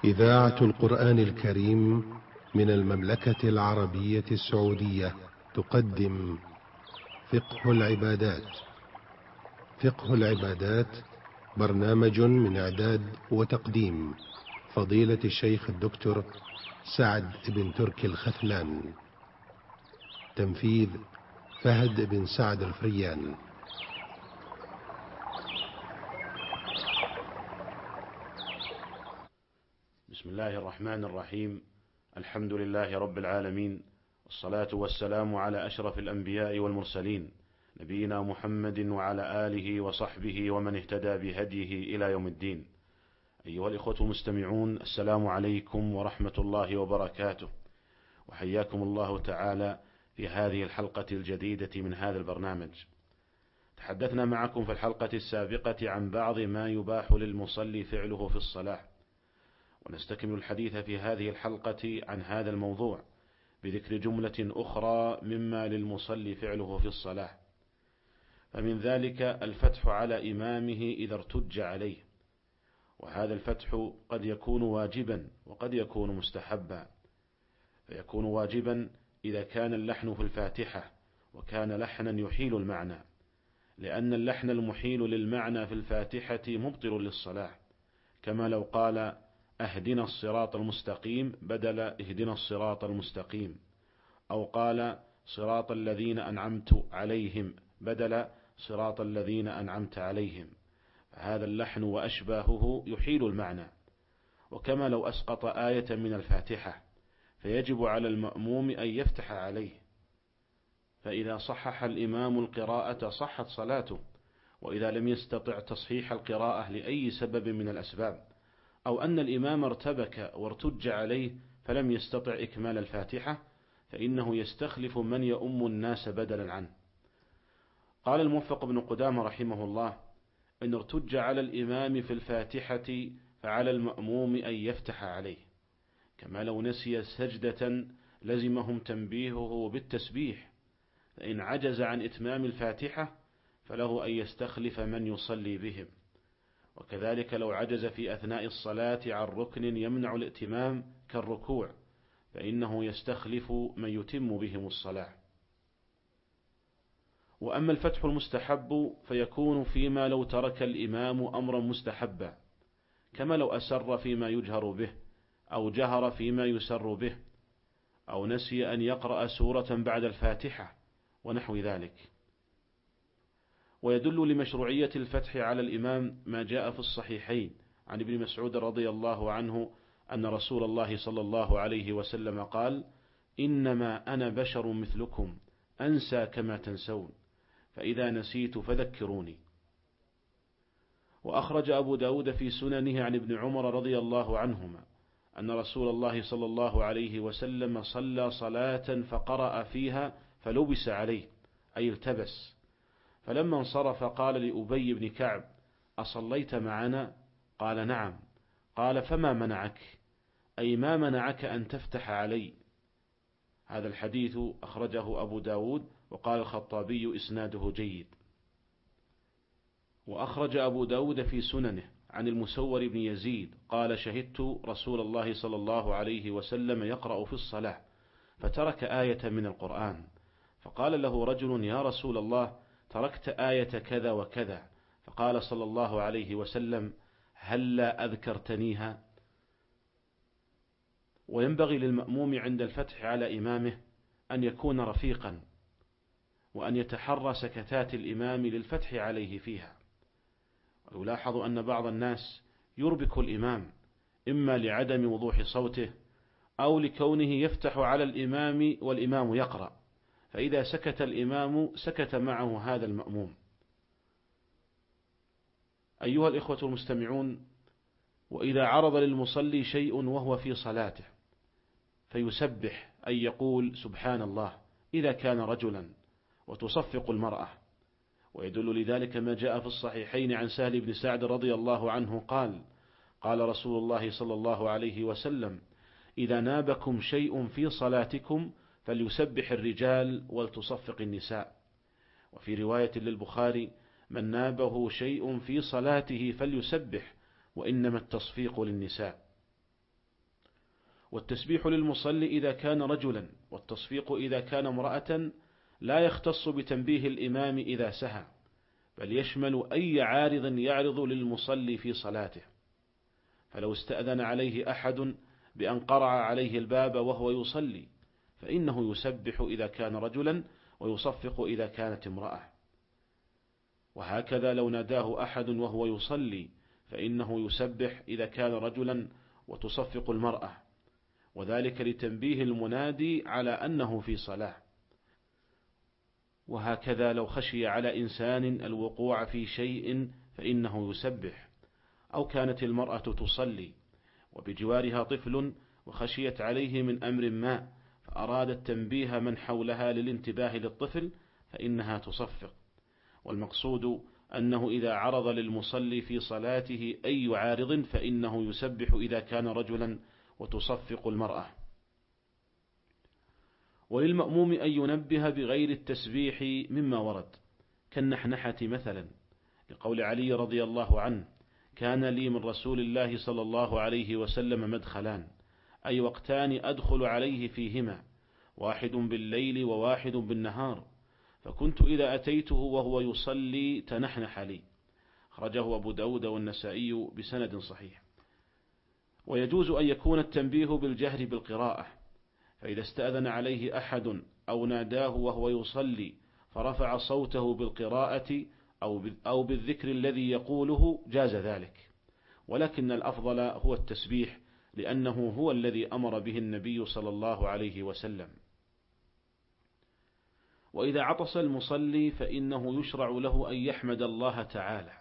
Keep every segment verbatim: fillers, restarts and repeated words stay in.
إذاعة القرآن الكريم من المملكة العربية السعودية تقدم فقه العبادات. فقه العبادات برنامج من إعداد وتقديم فضيلة الشيخ الدكتور سعد بن تركي الخثلان. تنفيذ فهد بن سعد الفريان. بسم الله الرحمن الرحيم. الحمد لله رب العالمين، والصلاة والسلام على أشرف الأنبياء والمرسلين، نبينا محمد وعلى آله وصحبه ومن اهتدى بهديه إلى يوم الدين. أيها الإخوة المستمعون، السلام عليكم ورحمة الله وبركاته، وحياكم الله تعالى في هذه الحلقة الجديدة من هذا البرنامج. تحدثنا معكم في الحلقة السابقة عن بعض ما يباح للمصلي فعله في الصلاة، ونستكمل الحديث في هذه الحلقة عن هذا الموضوع بذكر جملة أخرى مما للمصلي فعله في الصلاة. فمن ذلك الفتح على إمامه إذا ارتج عليه، وهذا الفتح قد يكون واجبا وقد يكون مستحبا. فيكون واجبا إذا كان اللحن في الفاتحة وكان لحنا يحيل المعنى، لأن اللحن المحيل للمعنى في الفاتحة مبطل للصلاة، كما لو قال اهدنا الصراط المستقيم بدل اهدنا الصراط المستقيم، أو قال صراط الذين أنعمت عليهم بدل صراط الذين أنعمت عليهم، فهذا اللحن وأشباهه يحيل المعنى. وكما لو أسقط آية من الفاتحة، فيجب على المأموم أن يفتح عليه، فإذا صحح الإمام القراءة صحت صلاته، وإذا لم يستطع تصحيح القراءة لأي سبب من الأسباب، أو أن الإمام ارتبك وارتج عليه فلم يستطع إكمال الفاتحة، فإنه يستخلف من يؤم الناس بدلا عنه. قال الموفق بن قدامة رحمه الله: إن ارتج على الإمام في الفاتحة فعلى المأموم أن يفتح عليه، كما لو نسي سجدة لزمهم تنبيهه بالتسبيح، فإن عجز عن إتمام الفاتحة فله أن يستخلف من يصلي بهم. وكذلك لو عجز في أثناء الصلاة عن ركن يمنع الائتمام كالركوع، فإنه يستخلف من يتم بهم الصلاة. وأما الفتح المستحب فيكون فيما لو ترك الإمام أمرا مستحبا، كما لو أسر فيما يجهر به، أو جهر فيما يسر به، أو نسي أن يقرأ سورة بعد الفاتحة ونحو ذلك. ويدل لمشروعية الفتح على الإمام ما جاء في الصحيحين عن ابن مسعود رضي الله عنه أن رسول الله صلى الله عليه وسلم قال: إنما أنا بشر مثلكم أنسى كما تنسون، فإذا نسيت فذكروني. وأخرج أبو داود في سننه عن ابن عمر رضي الله عنهما أن رسول الله صلى الله عليه وسلم صلى صلاة فقرأ فيها فلبس عليه، أي التبس، فلما انصرف قال لأبي بن كعب: أصليت معنا؟ قال: نعم. قال: فما منعك؟ أي ما منعك أن تفتح علي؟ هذا الحديث أخرجه أبو داود، وقال الخطابي إسناده جيد. وأخرج أبو داود في سننه عن المسور بن يزيد قال: شهدت رسول الله صلى الله عليه وسلم يقرأ في الصلاة فترك آية من القرآن، فقال له رجل: يا رسول الله، تركت آية كذا وكذا، فقال صلى الله عليه وسلم: هلا أذكرتنيها؟ وينبغي للمأموم عند الفتح على إمامه أن يكون رفيقا، وأن يتحرى سكتات الإمام للفتح عليه فيها. ويلاحظ أن بعض الناس يربك الإمام، إما لعدم وضوح صوته أو لكونه يفتح على الإمام والإمام يقرأ، فإذا سكت الإمام سكت معه هذا المأموم. أيها الإخوة المستمعون، وإذا عرض للمصلي شيء وهو في صلاته فيسبح، أن يقول سبحان الله إذا كان رجلا، وتصفق المرأة. ويدل لذلك ما جاء في الصحيحين عن سهل بن سعد رضي الله عنه قال: قال رسول الله صلى الله عليه وسلم: إذا نابكم شيء في صلاتكم فليسبح الرجال ولتصفق النساء. وفي رواية للبخاري: من نابه شيء في صلاته فليسبح، وإنما التصفيق للنساء. والتسبيح للمصلي إذا كان رجلا، والتصفيق إذا كان امرأة، لا يختص بتنبيه الإمام إذا سهى، بل يشمل أي عارض يعرض للمصلي في صلاته. فلو استأذن عليه أحد بأن قرع عليه الباب وهو يصلي فإنه يسبح إذا كان رجلا، ويصفق إذا كانت امرأة. وهكذا لو ناداه أحد وهو يصلي فإنه يسبح إذا كان رجلا، وتصفق المرأة، وذلك لتنبيه المنادي على أنه في صلاة. وهكذا لو خشي على إنسان الوقوع في شيء فإنه يسبح. أو كانت المرأة تصلي وبجوارها طفل وخشيت عليه من أمر ما، فأرادت تنبيه من حولها للانتباه للطفل، فإنها تصفق. والمقصود أنه إذا عرض للمصلي في صلاته أي عارض فإنه يسبح إذا كان رجلا، وتصفق المرأة. وللمأموم أن ينبه بغير التسبيح مما ورد، كالنحنحة مثلا، لقول علي رضي الله عنه: كان لي من رسول الله صلى الله عليه وسلم مدخلان، أي وقتان أدخل عليه فيهما، واحد بالليل وواحد بالنهار، فكنت إذا أتيته وهو يصلي تنحنح لي. خرجه أبو داود والنسائي بسند صحيح. ويجوز أن يكون التنبيه بالجهر بالقراءة، فإذا استأذن عليه أحد أو ناداه وهو يصلي فرفع صوته بالقراءة أو بالذكر الذي يقوله جاز ذلك، ولكن الأفضل هو التسبيح، لأنه هو الذي أمر به النبي صلى الله عليه وسلم. وإذا عطس المصلي فإنه يشرع له أن يحمد الله تعالى،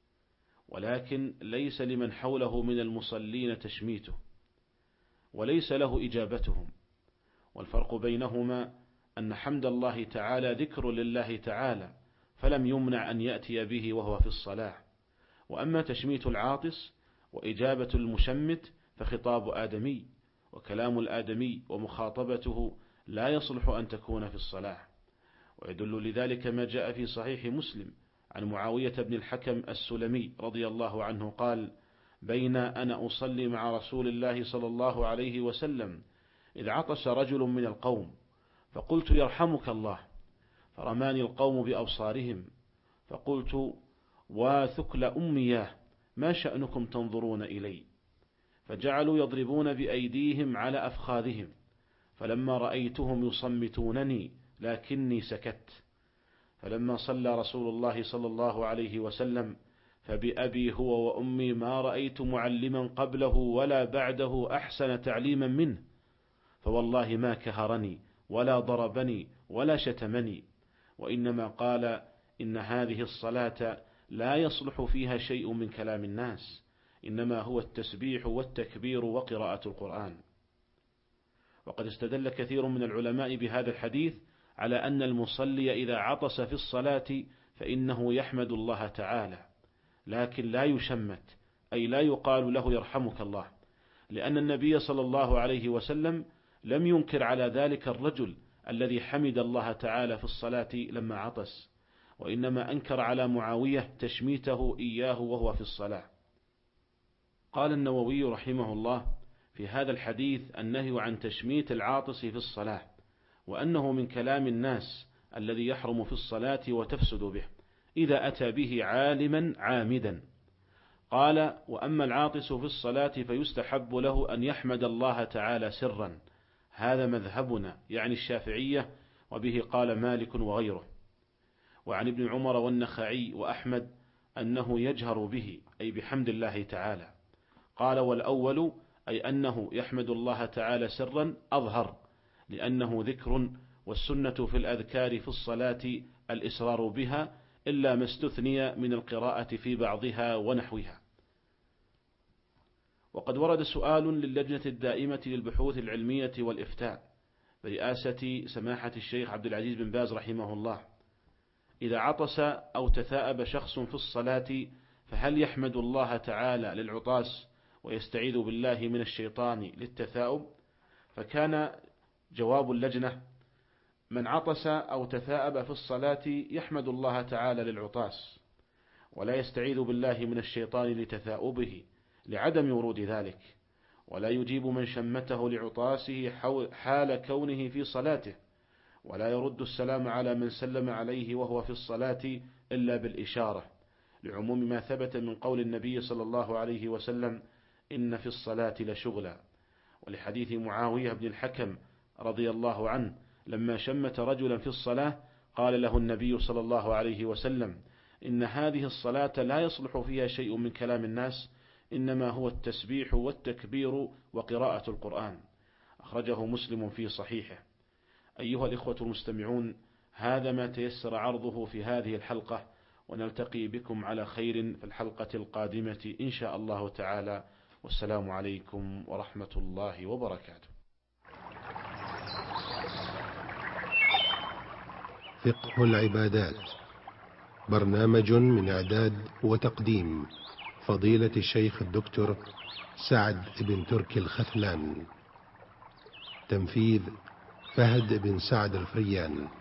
ولكن ليس لمن حوله من المصلين تشميته، وليس له إجابتهم. والفرق بينهما أن حمد الله تعالى ذكر لله تعالى، فلم يمنع أن يأتي به وهو في الصلاة. وأما تشميت العاطس وإجابة المشمت فخطاب آدمي، وكلام الآدمي ومخاطبته لا يصلح أن تكون في الصلاة. ويدل لذلك ما جاء في صحيح مسلم عن معاوية بن الحكم السلمي رضي الله عنه قال: بين أنا أصلي مع رسول الله صلى الله عليه وسلم إذ عطس رجل من القوم، فقلت: يرحمك الله، فرماني القوم بأبصارهم، فقلت: وثكل أمياه، ما شأنكم تنظرون إلي؟ فجعلوا يضربون بأيديهم على أفخاذهم، فلما رأيتهم يصمتونني لكني سكت. فلما صلى رسول الله صلى الله عليه وسلم فبأبي هو وأمي ما رأيت معلما قبله ولا بعده أحسن تعليما منه، فوالله ما كهرني ولا ضربني ولا شتمني، وإنما قال: إن هذه الصلاة لا يصلح فيها شيء من كلام الناس، إنما هو التسبيح والتكبير وقراءة القرآن. وقد استدل كثير من العلماء بهذا الحديث على أن المصلي إذا عطس في الصلاة فإنه يحمد الله تعالى، لكن لا يشمت، أي لا يقال له يرحمك الله، لأن النبي صلى الله عليه وسلم لم ينكر على ذلك الرجل الذي حمد الله تعالى في الصلاة لما عطس، وإنما أنكر على معاوية تشميته إياه وهو في الصلاة. قال النووي رحمه الله في هذا الحديث النهي عن تشميت العاطس في الصلاة، وأنه من كلام الناس الذي يحرم في الصلاة وتفسد به إذا أتى به عالما عامدا. قال: وأما العاطس في الصلاة فيستحب له أن يحمد الله تعالى سرا، هذا مذهبنا يعني الشافعية، وبه قال مالك وغيره. وعن ابن عمر والنخعي وأحمد أنه يجهر به، أي بحمد الله تعالى. قال: والأول أي أنه يحمد الله تعالى سرا أظهر، لأنه ذكر، والسنة في الأذكار في الصلاة الإسرار بها، إلا ما استثني من القراءة في بعضها ونحوها. وقد ورد سؤال للجنة الدائمة للبحوث العلمية والإفتاء برئاسة سماحة الشيخ عبد العزيز بن باز رحمه الله: إذا عطس أو تثاءب شخص في الصلاة فهل يحمد الله تعالى للعطاس ويستعيذ بالله من الشيطان للتثاؤب؟ فكان جواب اللجنة: من عطس أو تثاءب في الصلاة يحمد الله تعالى للعطاس، ولا يستعيذ بالله من الشيطان لتثاؤبه، لعدم ورود ذلك. ولا يجيب من شمته لعطاسه حال كونه في صلاته، ولا يرد السلام على من سلم عليه وهو في الصلاة إلا بالإشارة، لعموم ما ثبت من قول النبي صلى الله عليه وسلم: إن في الصلاة لشغلا. ولحديث معاوية بن الحكم رضي الله عنه لما شمت رجلا في الصلاة قال له النبي صلى الله عليه وسلم: إن هذه الصلاة لا يصلح فيها شيء من كلام الناس، إنما هو التسبيح والتكبير وقراءة القرآن. أخرجه مسلم في صحيحه. أيها الإخوة المستمعون، هذا ما تيسر عرضه في هذه الحلقة، ونلتقي بكم على خير في الحلقة القادمة إن شاء الله تعالى، والسلام عليكم ورحمة الله وبركاته. فقه العبادات، برنامج من إعداد وتقديم فضيلة الشيخ الدكتور سعد بن تركي الخثلان، تنفيذ فهد بن سعد الفريان.